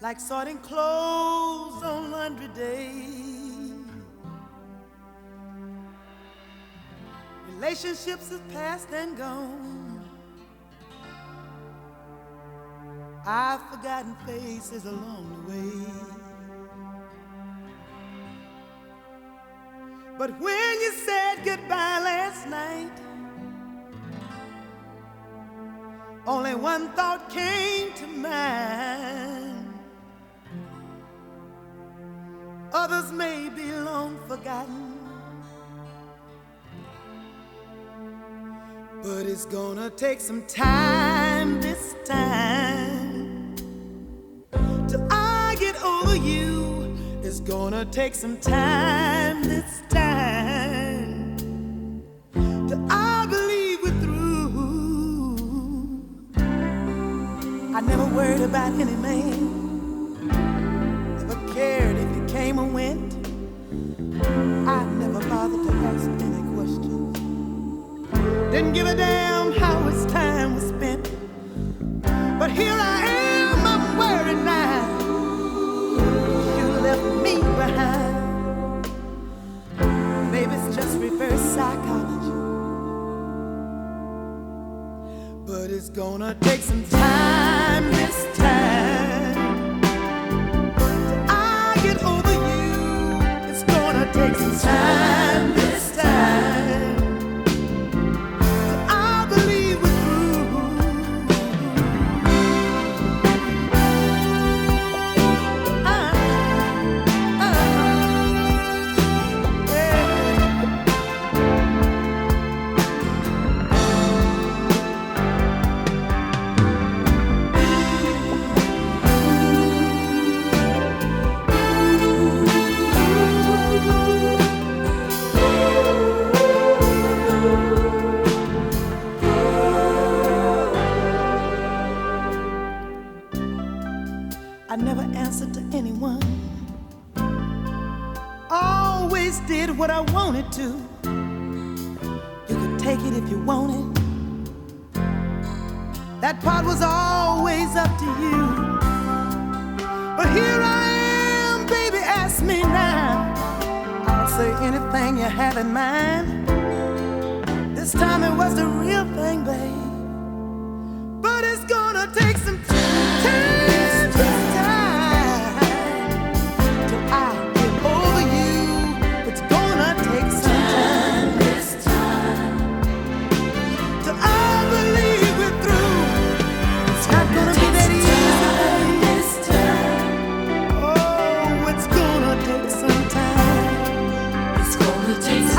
like sorting clothes on laundry day. Relationships is past and gone. I've forgotten faces along the way. But when you said goodbye last night, only one thought came to mind. Others may be long forgotten, but it's gonna take some time this time till I get over you. It's gonna take some time this time till I believe we're through. I never worried about any man, never cared if he came or went. I never bothered to ask any questions, didn't give a damn how his time was spent. But here I am, I'm worried now. You left me behind. Maybe it's just reverse psychology, but it's gonna take some time this time till I get over you. It's gonna take some time this time. I never answered to anyone, always did what I wanted to. You could take it if you wanted, that part was always up to you. But here I am, baby, ask me now. I'll say anything you have in mind. This time it was the real thing, babe, but it's gonna take some time. Take